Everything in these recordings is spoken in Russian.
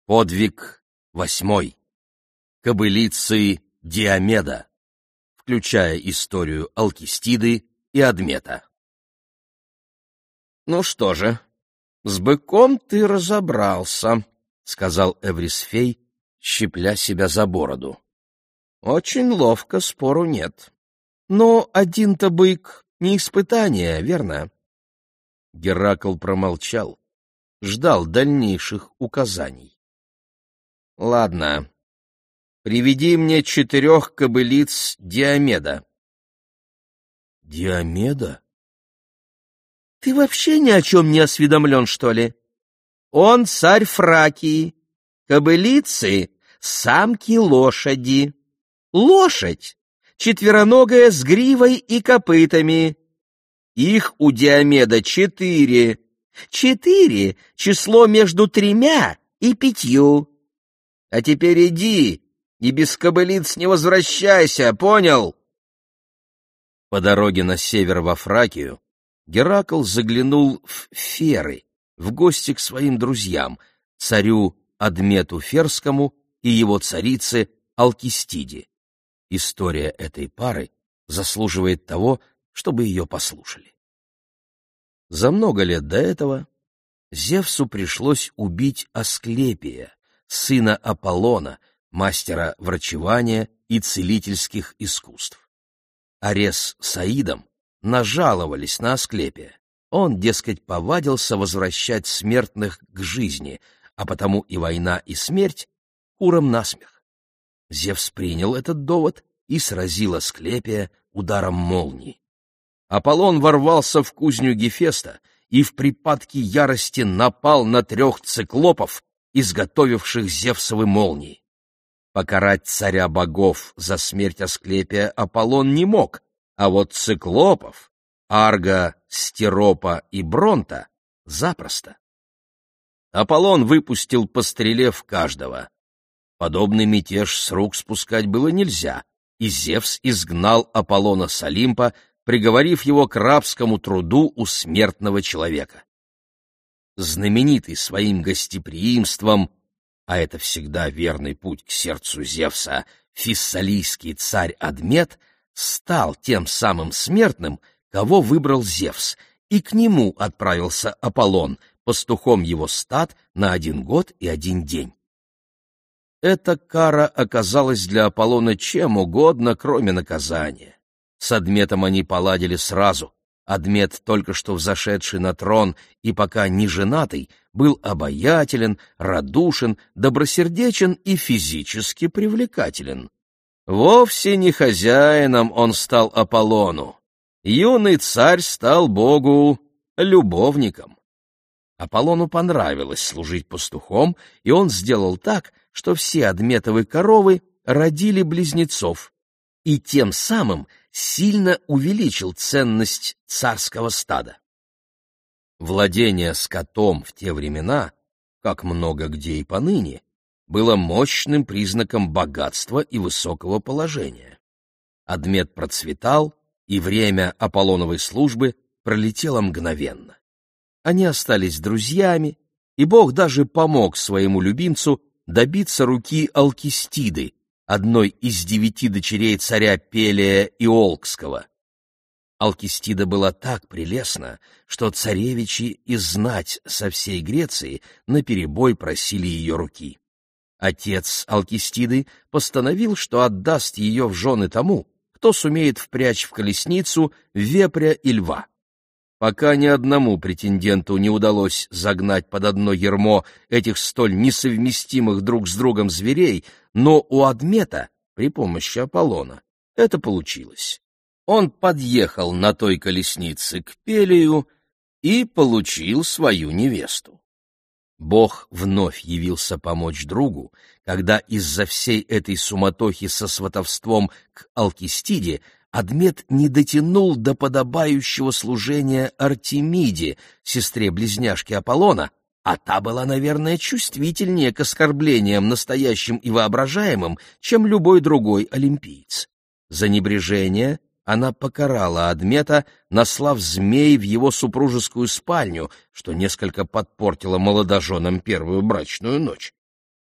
Подвиг 8. Кобылицы Диомеда, включая историю Алкистиды и Адмета. «Ну что же, с быком ты разобрался», — сказал Эврисфей, щипля себя за бороду. «Очень ловко, спору нет. Но один-то бык — не испытание, верно?» Геракл промолчал, ждал дальнейших указаний. «Ладно, приведи мне 4 кобылиц Диомеда». «Диомеда?» «Ты вообще ни о чем не осведомлен, что ли? Он царь Фракии, кобылицы — самки лошади. Лошадь — четвероногая с гривой и копытами. Их у Диомеда 4. 4 — число между 3 и 5. А теперь иди и без кобылиц не возвращайся, понял?» По дороге на север во Фракию Геракл заглянул в Феры, в гости к своим друзьям, царю Адмету Ферскому и его царице Алкистиде. История этой пары заслуживает того, чтобы ее послушали. За много лет до этого Зевсу пришлось убить Асклепия, сына Аполлона, мастера врачевания и целительских искусств. Арес с Аидом нажаловались на Асклепия. Он, дескать, повадился возвращать смертных к жизни, а потому и война, и смерть курам насмех. Зевс принял этот довод и сразил Асклепия ударом молнии. Аполлон ворвался в кузню Гефеста и в припадке ярости напал на 3 циклопов, изготовивших Зевсовы молнии. Покарать царя богов за смерть Асклепия Аполлон не мог, а вот циклопов, Арга, Стеропа и Бронта, запросто. Аполлон выпустил по стреле в каждого. Подобный мятеж с рук спускать было нельзя, и Зевс изгнал Аполлона с Олимпа, приговорив его к рабскому труду у смертного человека. Знаменитый своим гостеприимством, а это всегда верный путь к сердцу Зевса, фессалийский царь Адмет стал тем самым смертным, кого выбрал Зевс, и к нему отправился Аполлон, пастухом его стад на 1 год и 1 день. Эта кара оказалась для Аполлона чем угодно, кроме наказания. С Адметом они поладили сразу. Адмет, только что взошедший на трон и пока не женатый, был обаятелен, радушен, добросердечен и физически привлекателен. Вовсе не хозяином он стал Аполлону. Юный царь стал богу любовником. Аполлону понравилось служить пастухом, и он сделал так, что все Адметовы коровы родили близнецов, и тем самым сильно увеличил ценность царского стада. Владение скотом в те времена, как много где и поныне, было мощным признаком богатства и высокого положения. Адмет процветал, и время Аполлоновой службы пролетело мгновенно. Они остались друзьями, и Бог даже помог своему любимцу добиться руки Алкистиды, одной из 9 дочерей царя Пелия Иолкского. Алкистида была так прелестна, что царевичи и знать со всей Греции наперебой просили ее руки. Отец Алкистиды постановил, что отдаст ее в жены тому, кто сумеет впрячь в колесницу вепря и льва. Пока ни одному претенденту не удалось загнать под одно ярмо этих столь несовместимых друг с другом зверей, но у Адмета при помощи Аполлона это получилось. Он подъехал на той колеснице к Пелию и получил свою невесту. Бог вновь явился помочь другу, когда из-за всей этой суматохи со сватовством к Алкистиде Адмет не дотянул до подобающего служения Артемиде, сестре-близняшке Аполлона, а та была, наверное, чувствительнее к оскорблениям настоящим и воображаемым, чем любой другой олимпиец. За небрежение она покарала Адмета, наслав змей в его супружескую спальню, что несколько подпортило молодоженам первую брачную ночь.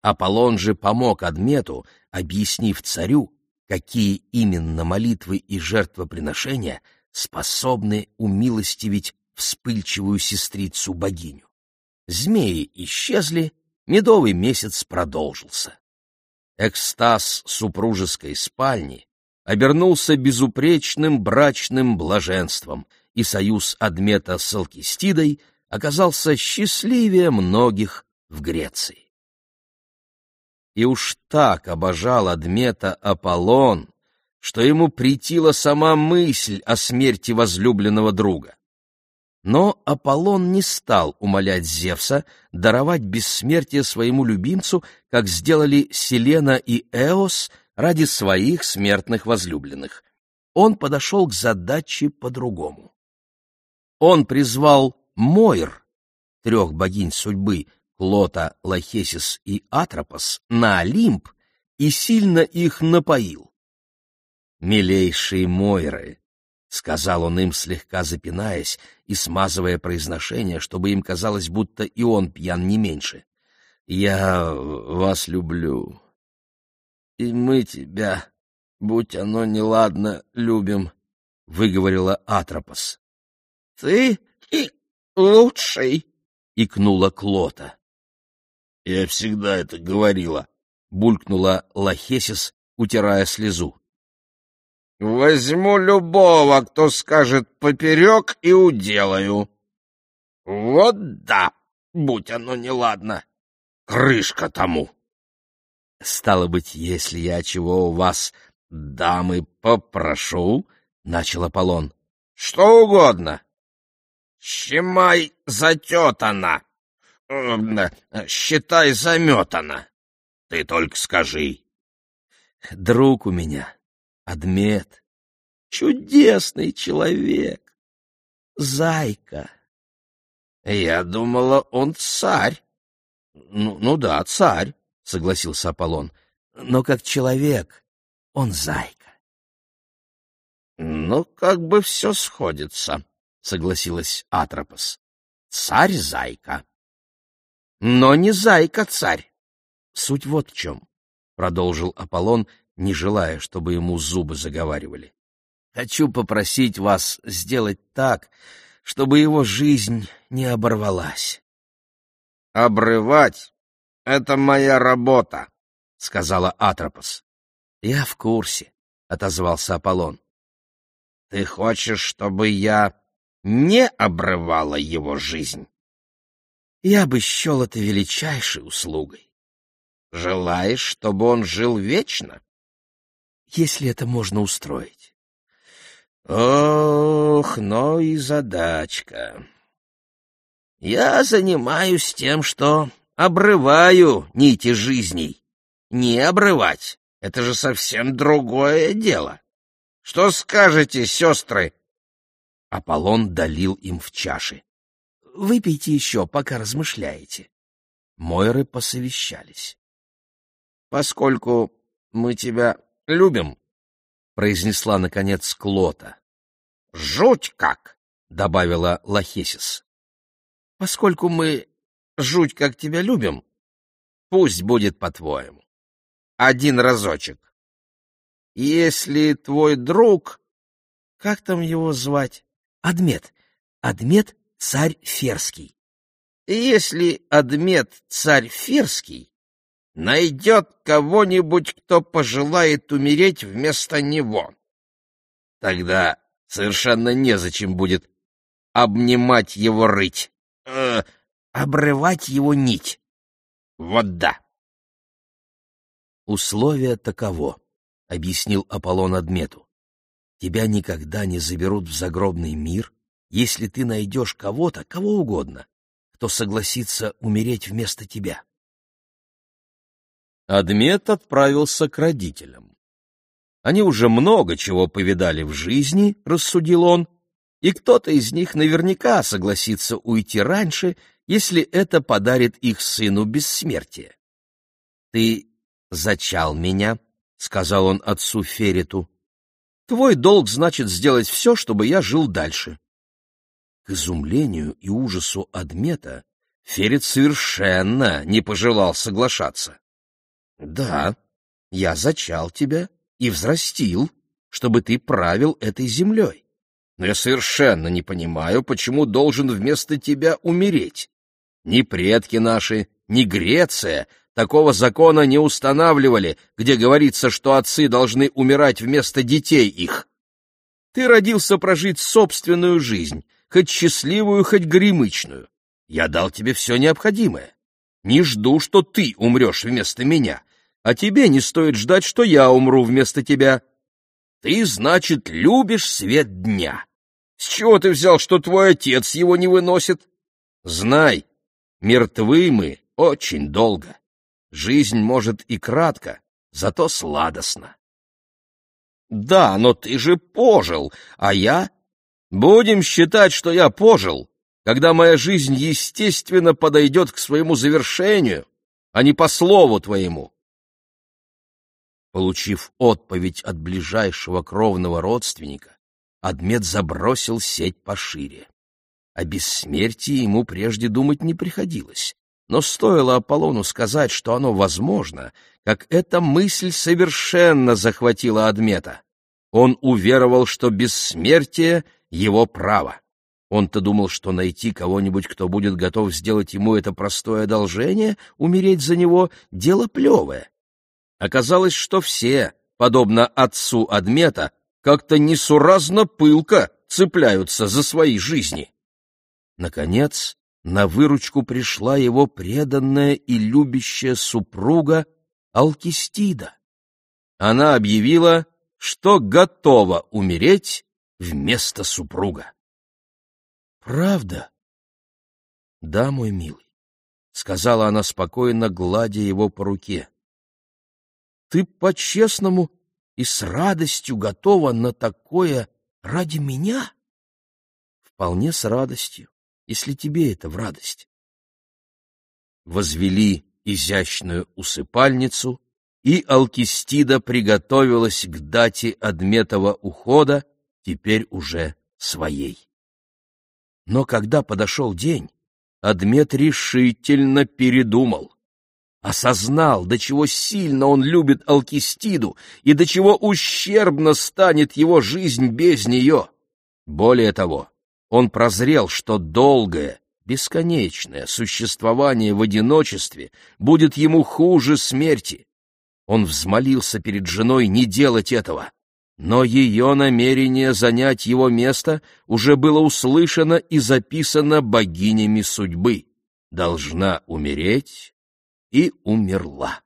Аполлон же помог Адмету, объяснив царю, какие именно молитвы и жертвоприношения способны умилостивить вспыльчивую сестрицу-богиню. Змеи исчезли, медовый месяц продолжился. Экстаз супружеской спальни обернулся безупречным брачным блаженством, и союз Адмета с Алкистидой оказался счастливее многих в Греции. И уж так обожал Адмета Аполлон, что ему претила сама мысль о смерти возлюбленного друга. Но Аполлон не стал умолять Зевса даровать бессмертие своему любимцу, как сделали Селена и Эос ради своих смертных возлюбленных. Он подошел к задаче по-другому. Он призвал Моир, 3 богинь судьбы, Клота, Лахесис и Атропос, на Олимп и сильно их напоил. «Милейшие Моиры», — сказал он им, слегка запинаясь и смазывая произношение, чтобы им казалось, будто и он пьян не меньше, — «я вас люблю, и мы тебя, будь оно неладно, любим», — выговорила Атропос. «Ты и лучший», — икнула Клота. «Я всегда это говорила», — булькнула Лахесис, утирая слезу. «Возьму любого, кто скажет поперек, и уделаю. Вот да, будь оно неладно, крышка тому». «Стало быть, если я чего у вас, дамы, попрошу», — начал Аполлон. «Что угодно. Щемай затетана, считай заметана. Ты только скажи». «Друг у меня, Адмет, чудесный человек, зайка». «Я думала, он царь». Ну да, царь», — согласился Аполлон, — «но как человек он зайка». «Ну, как бы все сходится», — согласилась Атропос. «Царь-зайка». «Но не зайка-царь». «Суть вот в чем», — продолжил Аполлон, не желая, чтобы ему зубы заговаривали. «Хочу попросить вас сделать так, чтобы его жизнь не оборвалась». «Обрывать — это моя работа», — сказала Атропос. «Я в курсе», — отозвался Аполлон. «Ты хочешь, чтобы я не обрывала его жизнь?» «Я бы счел это величайшей услугой». «Желаешь, чтобы он жил вечно?» «Если это можно устроить». «Ох, ну и задачка. Я занимаюсь тем, что обрываю нити жизней. Не обрывать — это же совсем другое дело. Что скажете, сестры?» Аполлон долил им в чаши. «Выпейте еще, пока размышляете». Мойры посовещались. «Поскольку мы тебя любим», — произнесла, наконец, Клота. «Жуть как!» — добавила Лахесис. «Поскольку мы жуть как тебя любим, пусть будет по-твоему. Один разочек. Если твой друг... Как там его звать?» «Адмет. Адмет — царь Ферский». «Если Адмет — царь Ферский, найдет кого-нибудь, кто пожелает умереть вместо него, тогда совершенно незачем будет обнимать его рыть, обрывать его нить. Вот да». «Условие таково», — объяснил Аполлон Адмету. «Тебя никогда не заберут в загробный мир, если ты найдешь кого-то, кого угодно, кто согласится умереть вместо тебя». Адмет отправился к родителям. Они уже много чего повидали в жизни, рассудил он, и кто-то из них наверняка согласится уйти раньше, если это подарит их сыну бессмертие. «Ты зачал меня», — сказал он отцу Фериту. «Твой долг значит сделать все, чтобы я жил дальше». К изумлению и ужасу Адмета Ферит совершенно не пожелал соглашаться. Да, я зачал тебя и взрастил, чтобы ты правил этой землей. Но я совершенно не понимаю, почему должен вместо тебя умереть. Ни предки наши, ни Греция такого закона не устанавливали, где говорится, что отцы должны умирать вместо детей их. Ты родился прожить собственную жизнь, хоть счастливую, хоть горемычную. Я дал тебе все необходимое. Не жду, что ты умрешь вместо меня, а тебе не стоит ждать, что я умру вместо тебя. Ты, значит, любишь свет дня. С чего ты взял, что твой отец его не выносит? Знай, мертвы мы очень долго. Жизнь, может, и кратко, зато сладостна. Да, но ты же пожил, а я? Будем считать, что я пожил, когда моя жизнь естественно подойдет к своему завершению, а не по слову твоему. Получив отповедь от ближайшего кровного родственника, Адмет забросил сеть пошире. О бессмертии ему прежде думать не приходилось, но стоило Аполлону сказать, что оно возможно, как эта мысль совершенно захватила Адмета. Он уверовал, что бессмертие — его право. Он-то думал, что найти кого-нибудь, кто будет готов сделать ему это простое одолжение, умереть за него — дело плевое. Оказалось, что все, подобно отцу Адмета, как-то несуразно пылко цепляются за свои жизни. Наконец, на выручку пришла его преданная и любящая супруга Алкистида. Она объявила, что готова умереть вместо супруга. «Правда?» «Да, мой милый», — сказала она спокойно, гладя его по руке. «Ты по-честному и с радостью готова на такое ради меня?» «Вполне с радостью, если тебе это в радость». Возвели изящную усыпальницу, и Алкистида приготовилась к дате Адметова ухода, теперь уже своей. Но когда подошел день, Адмет решительно передумал. Осознал, до чего сильно он любит Алкистиду и до чего ущербно станет его жизнь без нее. Более того, он прозрел, что долгое, бесконечное существование в одиночестве будет ему хуже смерти. Он взмолился перед женой не делать этого, но ее намерение занять его место уже было услышано и записано богинями судьбы. Должна умереть, и умерла.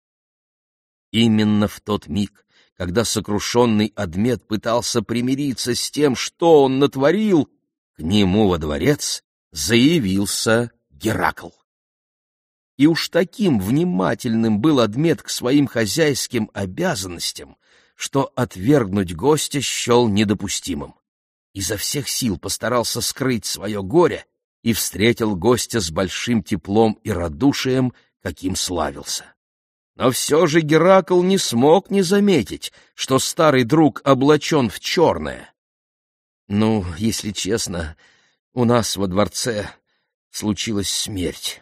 Именно в тот миг, когда сокрушенный Адмет пытался примириться с тем, что он натворил, к нему во дворец заявился Геракл. И уж таким внимательным был Адмет к своим хозяйским обязанностям, что отвергнуть гостя счел недопустимым. Изо всех сил постарался скрыть свое горе и встретил гостя с большим теплом и радушием, каким славился. Но все же Геракл не смог не заметить, что старый друг облачен в черное. «Ну, если честно, у нас во дворце случилась смерть».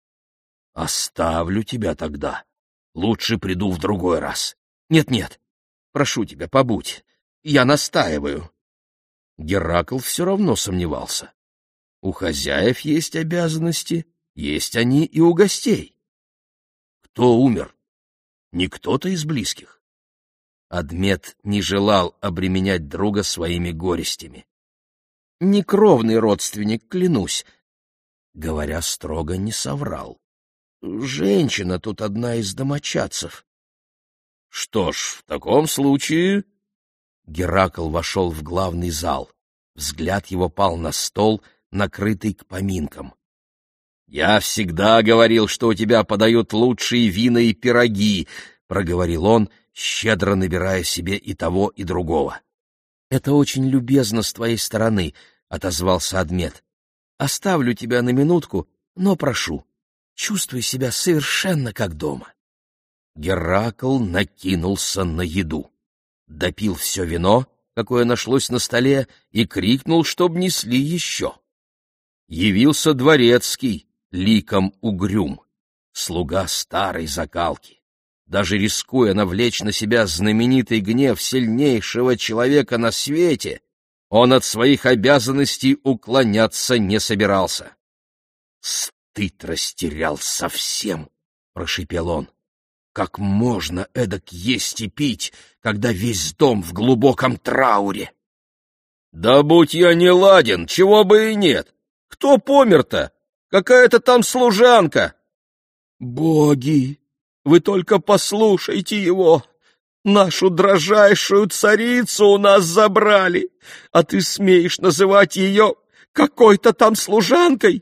«Оставлю тебя тогда. Лучше приду в другой раз». «Нет-нет, прошу тебя, побудь. Я настаиваю». Геракл все равно сомневался. У хозяев есть обязанности, есть они и у гостей. Кто умер? Не кто-то из близких. Адмет не желал обременять друга своими горестями. Не кровный родственник, клянусь. Говоря строго, не соврал. Женщина тут одна из домочадцев. Что ж, в таком случае... Геракл вошел в главный зал. Взгляд его пал на стол, накрытый к поминкам. «Я всегда говорил, что у тебя подают лучшие вина и пироги», — проговорил он, щедро набирая себе и того, и другого. «Это очень любезно с твоей стороны», — отозвался Адмет. «Оставлю тебя на минутку, но прошу, чувствуй себя совершенно как дома». Геракл накинулся на еду, допил все вино, какое нашлось на столе, и крикнул, чтоб несли еще. Явился дворецкий, ликом угрюм, слуга старой закалки. даже рискуя навлечь на себя знаменитый гнев сильнейшего человека на свете, он от своих обязанностей уклоняться не собирался. «Стыд растерял совсем», — прошипел он. «Как можно эдак есть и пить, когда весь дом в глубоком трауре?» «Да будь я не ладен, чего бы и нет! Кто помер-то? Какая-то там служанка!» «Боги, вы только послушайте его! Нашу дрожайшую царицу у нас забрали, а ты смеешь называть ее какой-то там служанкой?»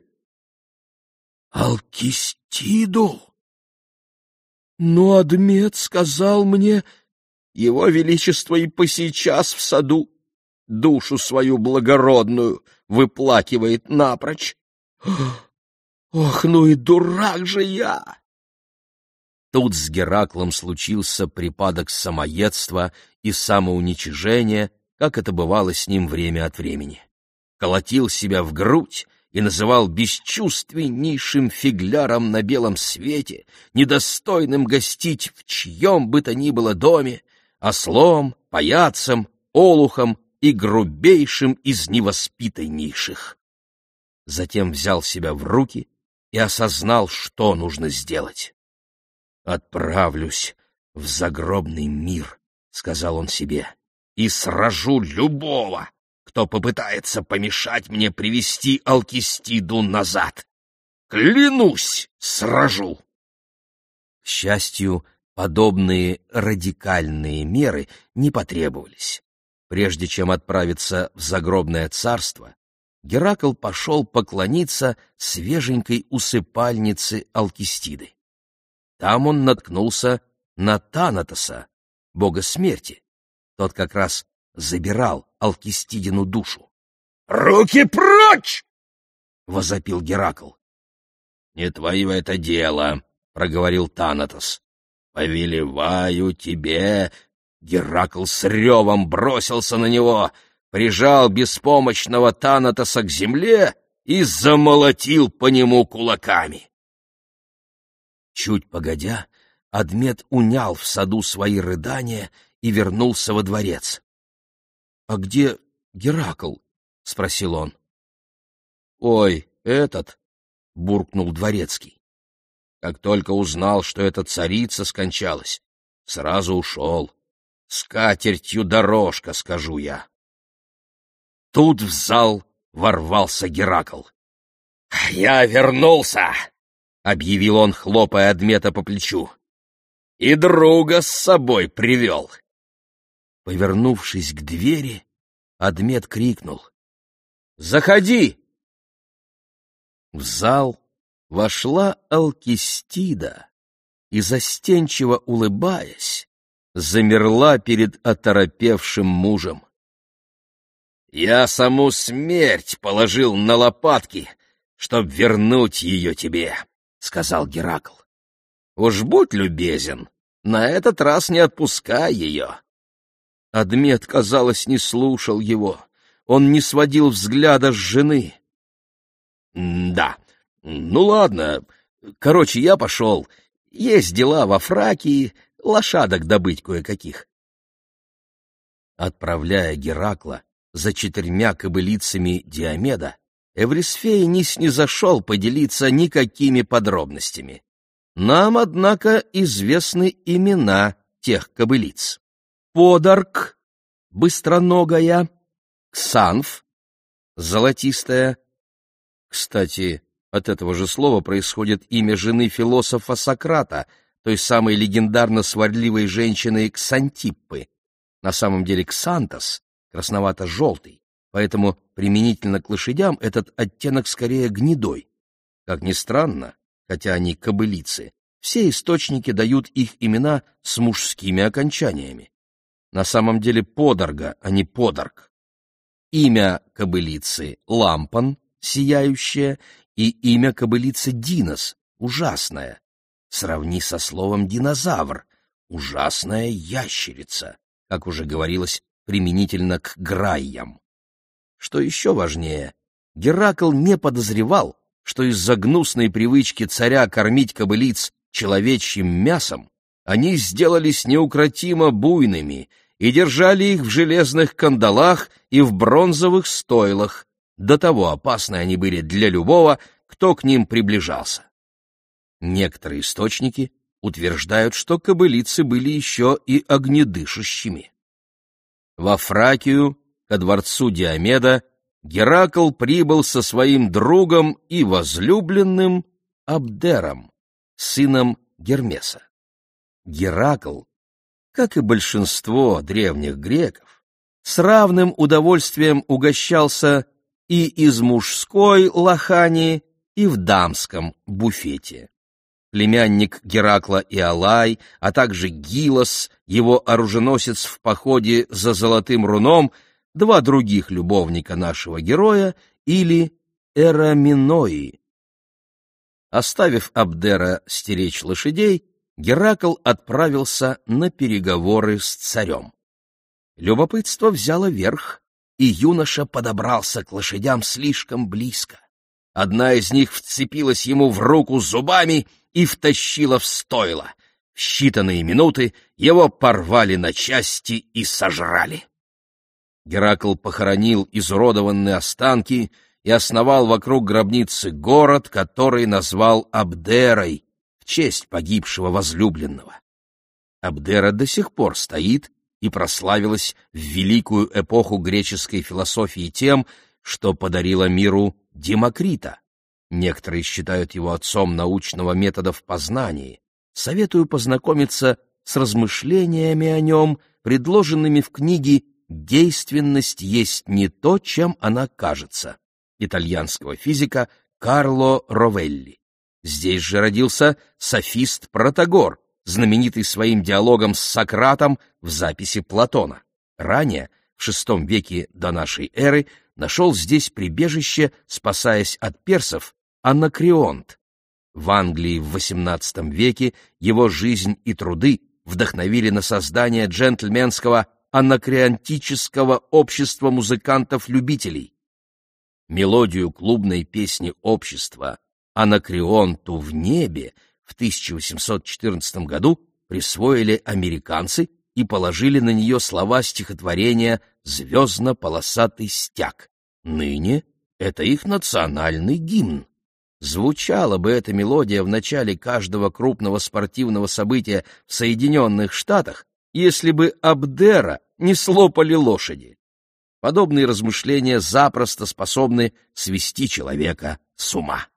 «Алкистиду? Но Адмет сказал мне, его величество и посейчас в саду душу свою благородную выплакивает напрочь. Ох, ну и дурак же я!» Тут с Гераклом случился припадок самоедства и самоуничижения, как это бывало с ним время от времени. Колотил себя в грудь и называл бесчувственнейшим фигляром на белом свете, недостойным гостить в чьем бы то ни было доме, ослом, паяцем, олухом и грубейшим из невоспитаннейших. Затем взял себя в руки и осознал, что нужно сделать. «Отправлюсь в загробный мир», — сказал он себе, — «и сражу любого, кто попытается помешать мне привести Алкистиду назад. Клянусь, сражу!» К счастью, подобные радикальные меры не потребовались. Прежде чем отправиться в загробное царство, Геракл пошел поклониться свеженькой усыпальнице Алкистиды. Там он наткнулся на Танатоса, бога смерти. Тот как раз забирал Алкистидину душу. «Руки прочь!» — возопил Геракл. «Не твое это дело», — проговорил Танатос. «Повелеваю тебе». Геракл с ревом бросился на него, прижал беспомощного Танатоса к земле и замолотил по нему кулаками. Чуть погодя, Адмет унял в саду свои рыдания и вернулся во дворец. — А где Геракл? — спросил он. — Ой, этот! — буркнул дворецкий. Как только узнал, что эта царица скончалась, сразу ушел. С катертью дорожка, скажу я. Тут в зал ворвался Геракл. — Я вернулся! — объявил он, хлопая Адмета по плечу. — И друга с собой привел. Повернувшись к двери, Адмет крикнул: «Заходи!» В зал вошла Алкистида и, застенчиво улыбаясь, замерла перед оторопевшим мужем. «Я саму смерть положил на лопатки, чтоб вернуть ее тебе», — сказал Геракл. «Уж будь любезен, на этот раз не отпускай ее». Адмет, казалось, не слушал его. Он не сводил взгляда с жены. «Да, ну ладно. Короче, я пошел. Есть дела во Фракии, лошадок добыть кое-каких». Отправляя Геракла за 4 кобылицами Диомеда, Эврисфей не снизошел поделиться никакими подробностями. Нам, однако, известны имена тех кобылиц. Подарк, быстроногая, Ксанф, золотистая. Кстати, от этого же слова происходит имя жены философа Сократа, той самой легендарно-сварливой женщины Ксантиппы. На самом деле Ксантос красновато-желтый, поэтому применительно к лошадям этот оттенок скорее гнедой. Как ни странно, хотя они кобылицы, все источники дают их имена с мужскими окончаниями. На самом деле Подарга, а не Подарк. Имя кобылицы — Лампан, сияющая, и имя кобылицы — Динос, ужасная. Сравни со словом динозавр, ужасная ящерица, как уже говорилось, применительно к грайям. Что еще важнее, Геракл не подозревал, что из-за гнусной привычки царя кормить кобылиц человечьим мясом они сделались неукротимо буйными и держали их в железных кандалах и в бронзовых стойлах. До того опасны они были для любого, кто к ним приближался. Некоторые источники утверждают, что кобылицы были еще и огнедышащими. Во Фракию, ко дворцу Диомеда, Геракл прибыл со своим другом и возлюбленным Абдером, сыном Гермеса. Геракл, как и большинство древних греков, с равным удовольствием угощался и из мужской лохани, и в дамском буфете. Племянник Геракла Иолай, а также Гилос, его оруженосец в походе за Золотым Руном, два других любовника нашего героя, или Эраминои. Оставив Абдера стеречь лошадей, Геракл отправился на переговоры с царем. Любопытство взяло верх, и юноша подобрался к лошадям слишком близко. Одна из них вцепилась ему в руку зубами и втащила в стойло. В считанные минуты его порвали на части и сожрали. Геракл похоронил изуродованные останки и основал вокруг гробницы город, который назвал Абдерой в честь погибшего возлюбленного. Абдера до сих пор стоит и прославилась в великую эпоху греческой философии тем, что подарила миру Демокрита. Некоторые считают его отцом научного метода в познании. Советую познакомиться с размышлениями о нем, предложенными в книге «Действенность есть не то, чем она кажется» итальянского физика Карло Ровелли. Здесь же родился софист Протагор, знаменитый своим диалогом с Сократом в записи Платона. Ранее, в VI веке до нашей эры, нашел здесь прибежище, спасаясь от персов, Анакреонт. В Англии в XVIII веке его жизнь и труды вдохновили на создание джентльменского анакреонтического общества музыкантов-любителей. Мелодию клубной песни общества «Анакреонту в небе» в 1814 году присвоили американцы и положили на нее слова стихотворения «Звездно-полосатый стяг». Ныне это их национальный гимн. Звучала бы эта мелодия в начале каждого крупного спортивного события в Соединенных Штатах, если бы Абдера не слопали лошади. Подобные размышления запросто способны свести человека с ума.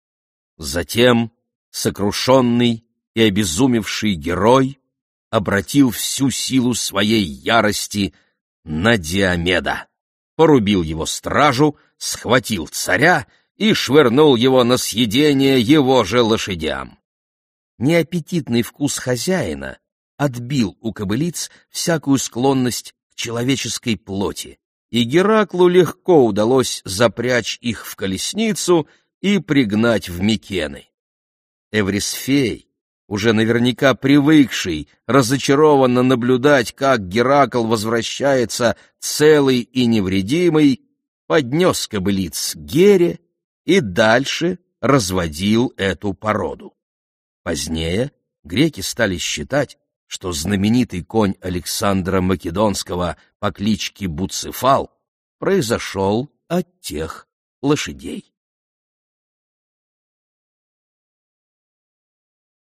Затем сокрушенный и обезумевший герой обратил всю силу своей ярости на Диомеда, порубил его стражу, схватил царя и швырнул его на съедение его же лошадям. Неаппетитный вкус хозяина отбил у кобылиц всякую склонность к человеческой плоти, и Гераклу легко удалось запрячь их в колесницу и пригнать в Микены. Эврисфей, уже наверняка привыкший разочарованно наблюдать, как Геракл возвращается целый и невредимый, поднес кобылиц к Гере и дальше разводил эту породу. Позднее греки стали считать, что знаменитый конь Александра Македонского по кличке Буцефал произошел от тех лошадей.